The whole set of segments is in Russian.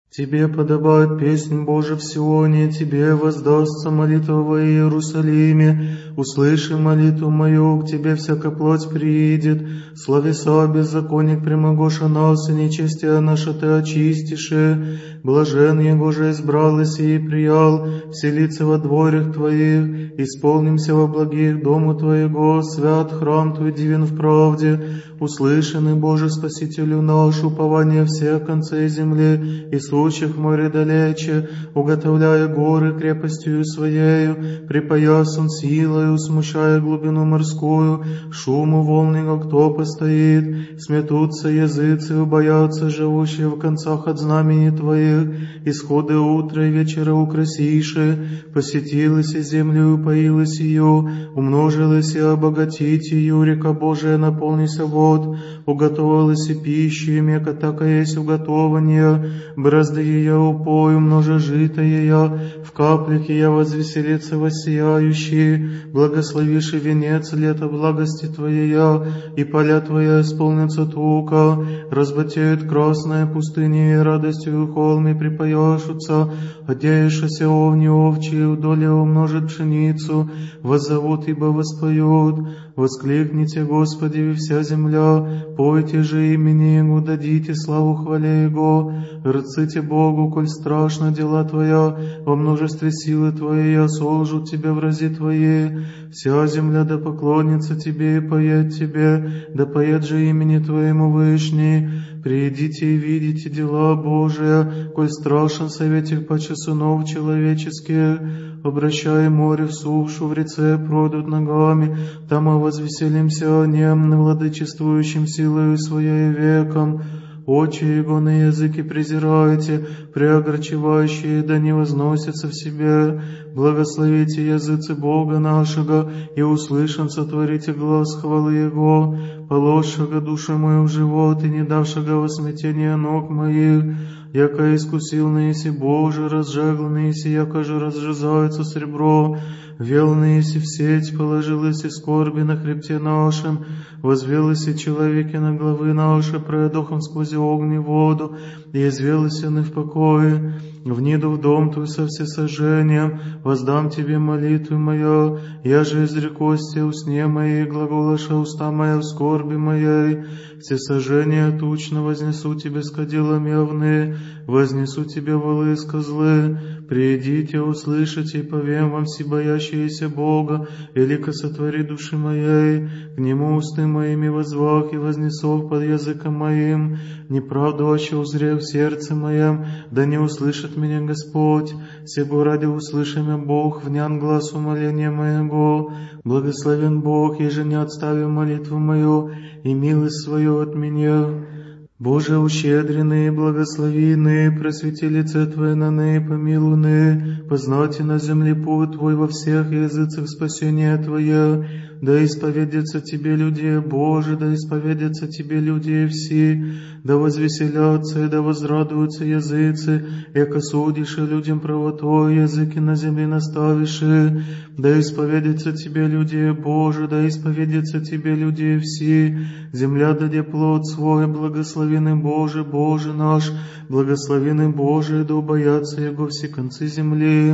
Тебе подобает песнь Божия в Сионе, Тебе воздастся молитва во Иерусалиме. Услыши молитву мою, к Тебе всякая плоть приидет. Словеса беззаконник прямогоша нас, и нечестие наше Ты очистиши. Блажен его же избралась и приял, вселиться во дворях Твоих, исполнимся во благих дому Твоего, свят храм Твой дивен в правде. Услышанный Боже Спасителю наш, упование всех концей земли, и сущих море далече, уготовляя горы крепостью Своею, припоясан силою, смущая глубину морскую, шуму волны, как кто постоит, сметутся языцы, убоятся живущие в концах от знамени Твоих, исходы утра и вечера украсиши, посетилась и землю, упоилась ее, умножилась и обогатить ее, река Божия наполнися вод, уготовилась и пищу, и мека така есть уготование, бразды ее упою, множе жито ее, в каплях ее возвеселится воссияющие, благословишь венец лета благости Твоя, и поля Твоя исполнятся тука, разбатеют красная пустыня, и радостью холмы припояшутся, одеявшися овни овчие, удоле умножит пшеницу, воззовут, ибо воспоют. Воскликните, Господи, вся земля, пойте же имени Его, дадите славу хвале Его, рците Богу, коль страшно дела Твоя, во множестве силы Твоей осолжут Тебя в рази Твои. Вся земля да поклонится Тебе и поет Тебе, да поет же имени Твоему Вышний. Придите и видите дела Божия, коль страшен совет их паче сынов человеческих. Обращай море в сушу, в реце пройдут ногами, там мы возвеселимся о нем, владычествующим силою Своей веком. Очи Его на языки презирайте, преогорчевающие да не возносятся в себе. Благословите языцы Бога нашего, и услышим сотворите глаз хвалы Его, положшего душу мою в живот и не давшего во смятение ног моих. Яко искусил наиси Боже, разжегло наиси, яко же разжизается сребро, вел наиси в сеть, положилась и скорби на хребте нашем, возвелась и человеки на главы наши, проедохом сквозь огонь и воду, и извелась он и в покое. Вниду в дом Твой со всесожжением, воздам Тебе молитву мою, я же изрекости усне моей, глаголаша уста моя в скорби моей, всесожжения тучно вознесу Тебе с кадилом явны, вознесу Тебе волы с козлы. Придите, услышите, и повем вам всебоящиеся Бога, велико сотвори души моей, к Нему усты моими возвах и вознесов под языком моим, неправду аще узрев в сердце моем, да не услышит меня Господь, сего ради услыши меня Бог, внян глаз умоления моего. Благословен Бог, еже не отстави молитву мою, и милость свою от меня. Боже, ущедренный, благословенный, просвети лице Твое на ны, помилуй, познайте на земле путь Твой во всех языцах спасения Твое, да исповедятся Тебе люди Божии, да исповедятся Тебе люди все, да возвеселятся и да возрадуются языцы, яко судишь людям правотой, языки на земле наставишь, да исповедятся Тебе люди Божии, да исповедятся Тебе люди все, земля даде плод свой, благословенный Боже, Боже наш, благословенный Боже, да убоятся Его все концы земли.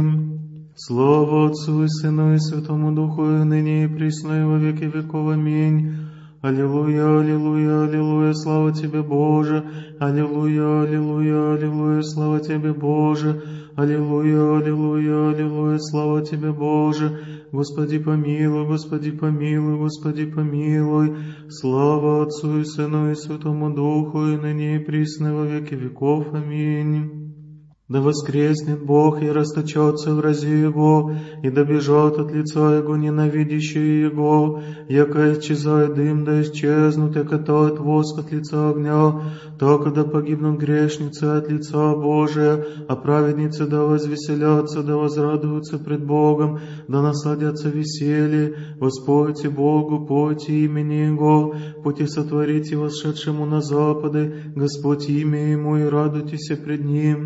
Слава Отцу и Сыну и Святому Духу, и ныне и присно и во веки веков. Аминь. Аллилуйя, аллилуйя, аллилуйя, слава Тебе, Боже. Аллилуйя, аллилуйя, аллилуйя, слава Тебе, Боже. Аллилуйя, аллилуйя, аллилуйя, слава Тебе, Боже. Господи помилуй, Господи помилуй, Господи помилуй. Слава Отцу и Сыну и Святому Духу, и ныне и присно во веки веков. Аминь. Да воскреснет Бог и расточется в рази Его, и да бежат от лица Его ненавидящие Его, яко исчезает дым, да исчезнут, яко тает воск от лица огня, так да погибнут грешницы от лица Божия, а праведницы да возвеселятся, да возрадуются пред Богом, да насладятся веселье. Воспойте Богу, пойте имени Его, пути сотворите восшедшему на запады, Господь имя Ему, и радуйтесь пред Ним.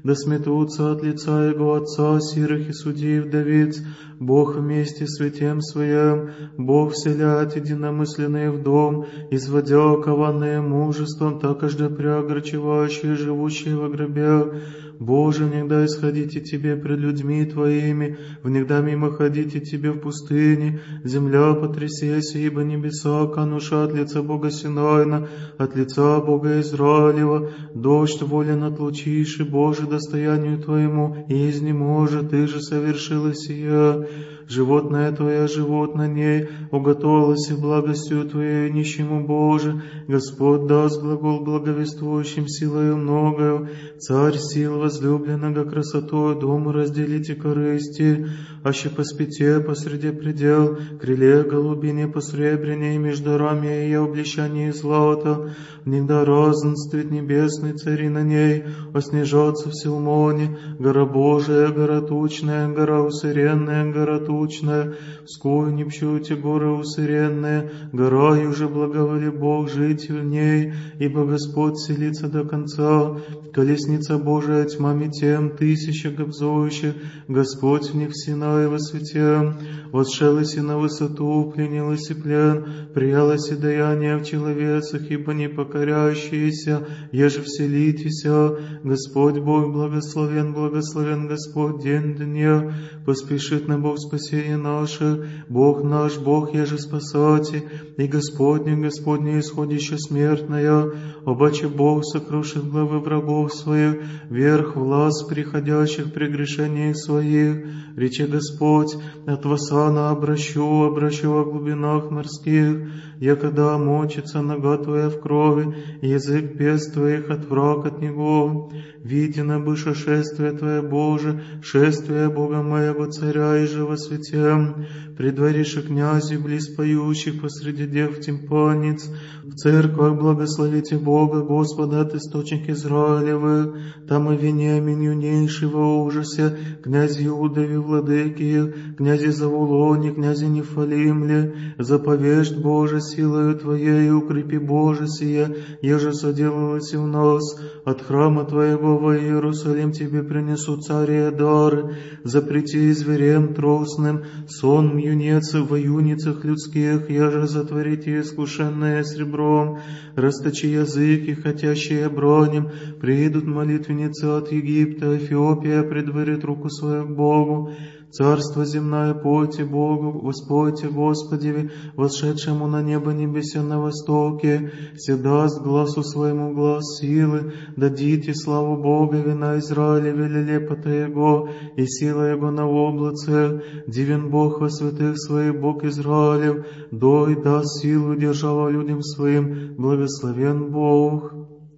да сметутся от лица Его Отца, сирых и судей вдовиц, Бог вместе с святем Своим, Бог вселяет единомысленные в дом, изводя кованные мужеством, такожды преогорчевающие, живущие во гробе. Боже, внегда исходите Тебе пред людьми Твоими, внегда мимо ходите Тебе в пустыне, земля потрясеся, ибо небеса кануша от лица Бога Синайна, от лица Бога Израилева, дождь волен отлучишь, и Боже, достоянию Твоему, и изнеможет, Ты же совершила сия. Животное Твое живот на ней, уготовилось благостью Твоей нищему Боже. Господь даст глагол благовествующим силою многою. Царь сил возлюбленного красотою дому разделите корысти, аще по спите посреди предел, крыле голубине посребрене, и между рами ее облещание злата. Внегда разнствует небесный цари на ней, оснежаться в Силмоне, гора Божия, гора тучная, гора усыренная, гора тучная, вскую не пчуйте горы усыренные, гора уже благоволи Бог жить в ней, ибо Господь селится до конца. Колесница Божия тьмами тем, тысяча гобзующих, Господь в них в Синае во свете. Восшелась и на высоту, пленилась и плен, приялась и даяние в человецах, ибо не покоряющиеся, еже вселитеся. Господь Бог благословен, благословен Господь день дня, поспешит на Бог спасение наше. Бог наш, Бог еже спасати, и Господне исходище смертная, обаче Бог сокрушит главы врагов своих, верх власть приходящих при грешениях своих. Рече Господь, от Васана обращу во глубинах морских, якогда мочится нога Твоя в крови, язык пест Твоих от враг от него. Видено быше шествие Твое, Боже, шествие Бога моего Царя, и же во свете. Предворишь князи близ поющих посреди дев тимпанец, в церквах благословите Бога, Господа от источник Израилевых, там и Вениамин юнейший во ужасе, князи Иудови владыки их, князи Завулони, князи Нефалимле, заповежь Боже силою Твоей, укрепи Боже сие, еже соделалось в нас, от храма Твоего во Иерусалим Тебе принесу цари и дары, запрети зверем тросным, сон юнец во юницах людских, яже затворите искушенное сребром, расточи языки, хотящие бронем, приидут молитвенницы от Египта, Эфиопия предварит руку свою к Богу. Царство земное пойте Богу, воспойте Господи, восшедшему на небо небесе на востоке, се даст глазу своему глаз силы, дадите славу Бога, вина Израиля, велелепота Его, и сила Его на облаце, дивен Бог во святых своих, Бог Израилев, дой даст силу, держава людям своим, благословен Бог.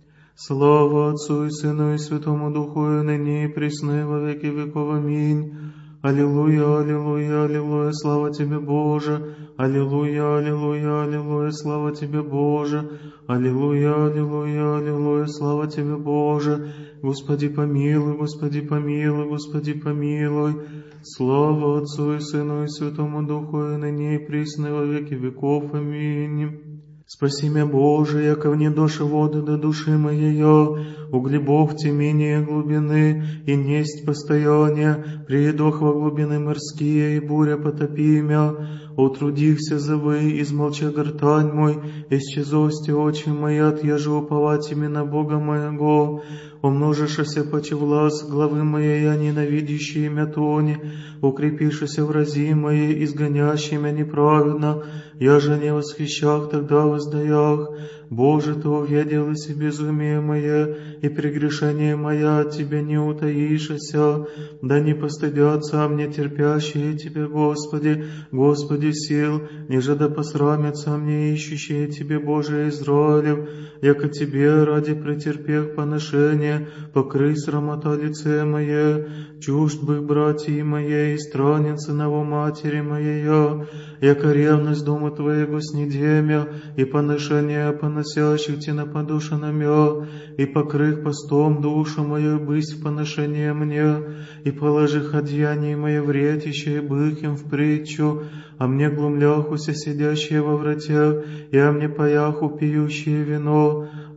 Слава Отцу и Сыну и Святому Духу, и ныне и присно и во веки веков. Аминь. Аллилуйя, аллилуйя, аллилуйя, слава Тебе, Боже! Аллилуйя, аллилуйя, аллилуйя, слава Тебе, Боже! Аллилуйя, аллилуйя, аллилуйя, слава Тебе, Боже! Господи помилуй, Господи помилуй, Господи помилуй! Слава Отцу и Сыну и Святому Духу, и ныне и присно и во веки веков. Аминь. Спаси меня, Боже, яко вне доши воды до души моей, углебов темения глубины, и несть постояние, приедох во глубины морские, и буря потопи мя, утрудихся завы, измолча гортань мой, исчезости очи мои, отъежу уповать именно Бога моего, умножишься почи влас главы моей, я ненавидящие имя тони, укрепишься в рази моей, изгонящие меня неправедно, я же не восхищах, тогда воздаях. Боже, Ты увидел и безумие мое, и прегрешение мое от Тебя не утаишься, да не постыдятся мне терпящие Тебе, Господи, Господи сил, ниже да посрамятся мне ищущие Тебе, Боже Израилев, яко Тебе ради претерпех поношения, покрый срамота лице мое, чужд бы братья моей, странен сынову матери моей, яко ревность дома Твоего снедемя, и поношение поносящих Ти нападуша на мя, и покрых постом душу мою бысть в поношение мне, и положих одеяние мое вретище, и бых им в притчу, а мне глумляхуся сидящие во вратях, и а мне паяху пьющие вино,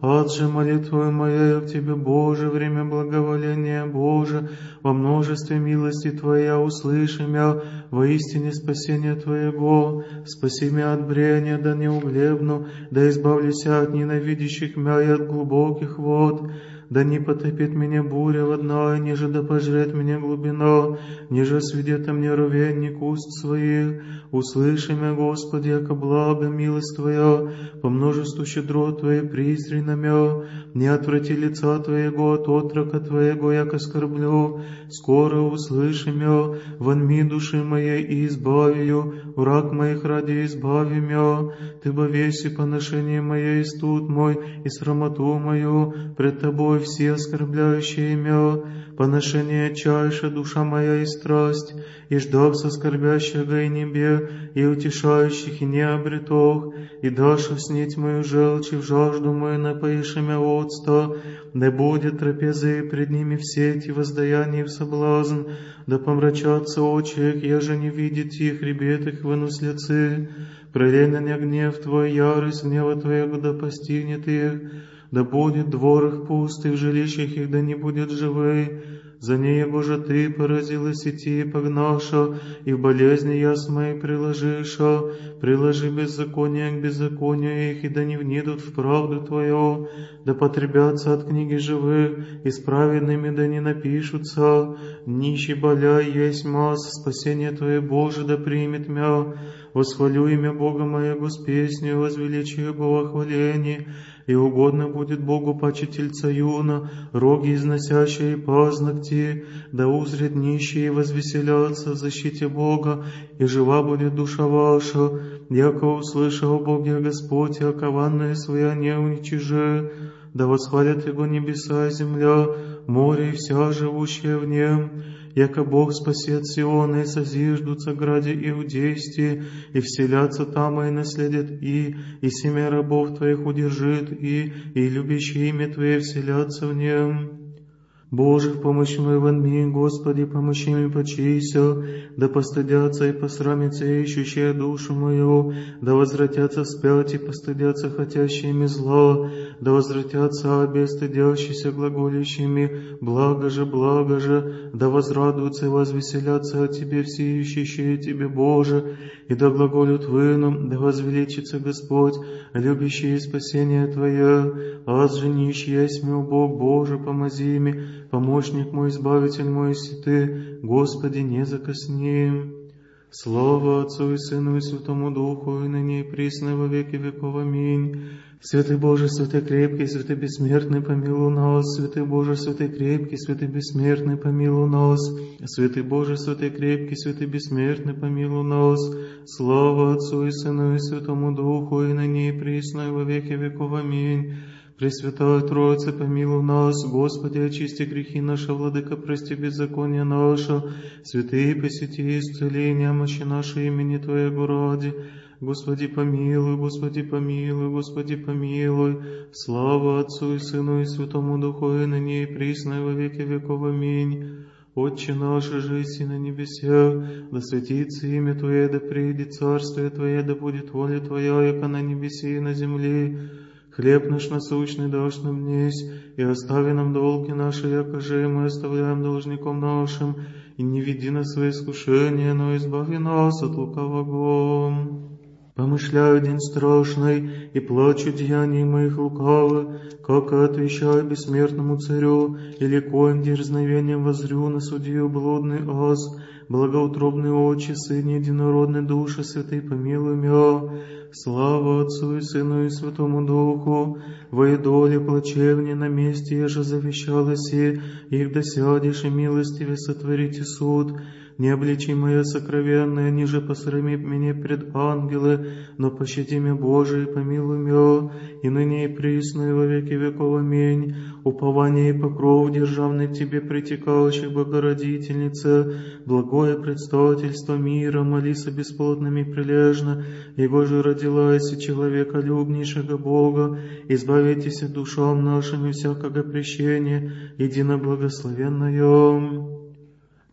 Отже, молитвою моею к Тебе, Боже, время благоволения Боже, во множестве милости Твоя услыши мя, воистине спасение Твоего, спаси мя от брения, да не углебну, да избавлюся от ненавидящих мя и от глубоких вод, да не потопит меня буря водная, ниже да пожрет меня глубина, ниже сведет мне ровенник уст своих. Услыши мя, Господи, яко благо милость Твоя, по множеству щедрот Твоей пристри на мя, не отврати лица Твоего от отрока Твоего, яко скорблю, скоро услыши мя, вонми души моей и избавию, враг моих ради избави мя, Ты бо веси поношение мое и студ мой, и срамоту мою, пред Тобой все оскорбляющие мя, поношение чайша душа моя и страсть, и ждав соскорбящего и небе, и утешающих и не обретох, и дашь снить мою желчь, и в жажду мою напоишь мя отста, да будет трапезы пред ними в сети воздаяние в соблазн, да помрачатся очи их, еже не видит их, ребет их вынус лицы, пролей на ня гнев Твой, ярость гнева Твоего да постигнет их, да будет двор их пуст, и в жилищах их да не будет живы. За него же Ты поразила сети и погнаша, и в болезни яс мои приложиша. Приложи беззаконие к беззаконию их, и да не внидут в правду Твою, да потребятся от книги живых, и с праведными да не напишутся. Нищий боля есть масс, спасение Твое, Боже, да примет мя. Восхвалю имя Бога моего с песнью, возвеличию Его во хвалении, и угодно будет Богу паче тельца юна, роги износящие и пазногти, да узрят нищие и возвеселятся в защите Бога, и жива будет душа ваша, яко услышал Бог я Господь, и окованные своя не уничижи, да восхвалят Его небеса и земля, море и вся живущая в нем, яко Бог спасет Сиона, и созиждутся граде иудейсти, и вселятся там, и наследят и семя рабов Твоих удержит, и любящие имя Твое вселятся в нем. Боже, в помощь мою вонми, Господи, помощи мне почися, да постыдятся и посрамятся ищущие душу мою, да возвратятся вспять и постыдятся хотящими зла, да возвратятся обестыдящиеся глаголящими, благо же, да возрадуются и возвеселятся о Тебе все ищущие Тебе, Боже, и да глаголют выном, да возвеличится Господь, любящий спасение Твое, аз же нищий есть мой Бог, Боже, помози мне, помощник мой, избавитель мой, если Ты, Господи, не закосни. Слава Отцу и Сыну и Святому Духу, и ныне и присно во веки веков. Аминь. Святый Боже, святый крепкий, святый бессмертный, помилуй нас. Святый Боже, святый крепкий, святый бессмертный, помилуй нас. Святый Боже, святый крепкий, святый бессмертный, помилуй нас. Слава Отцу и Сыну и Святому Духу, и ныне и присно во веки веков. Аминь. Пресвятая Троица, помилуй нас, Господи, очисти грехи наши, Владыка, прости беззаконие наше, святые посети исцеления, мощи наши имени Твоего ради. Господи, помилуй, Господи, помилуй, Господи, помилуй. Слава Отцу и Сыну и Святому Духу, и ныне и присно во веки веков. Аминь. Отче наш, жиси на небесах, да святится имя Твое, да придет царствие Твое, да будет воля Твоя, яко на небеси и на земле. Хлеб наш насущный дашь нам днесь, и остави нам долги наши, яко же мы оставляем должником нашим, и не веди нас в свои искушения, но избави нас от лукавого. Помышляю день страшный, и плачу деяний моих лукавых, как отвечаю бессмертному царю, или коим дерзновением возрю на судью блудный аз, благоутробные очи, Сын единородной души, святый помилуй мя. Слава Отцу и Сыну и Святому Духу, во идоле плачевне на месте, еже завещалось, их досядешь и милостиве сотворите суд. Не обличи мое сокровенное, ниже посрами меня пред ангелы, но пощади меня, Боже, и помилуй мя, и ныне и присно, и во веки веков. Аминь. Упование и покров державный к Тебе притекающих, Богородительница, благое предстательство мира, молися бесплодными прилежно, Его же родилась и человека любнейшего Бога, избавитесь душам нашим и всякого прещения, едино благословенное.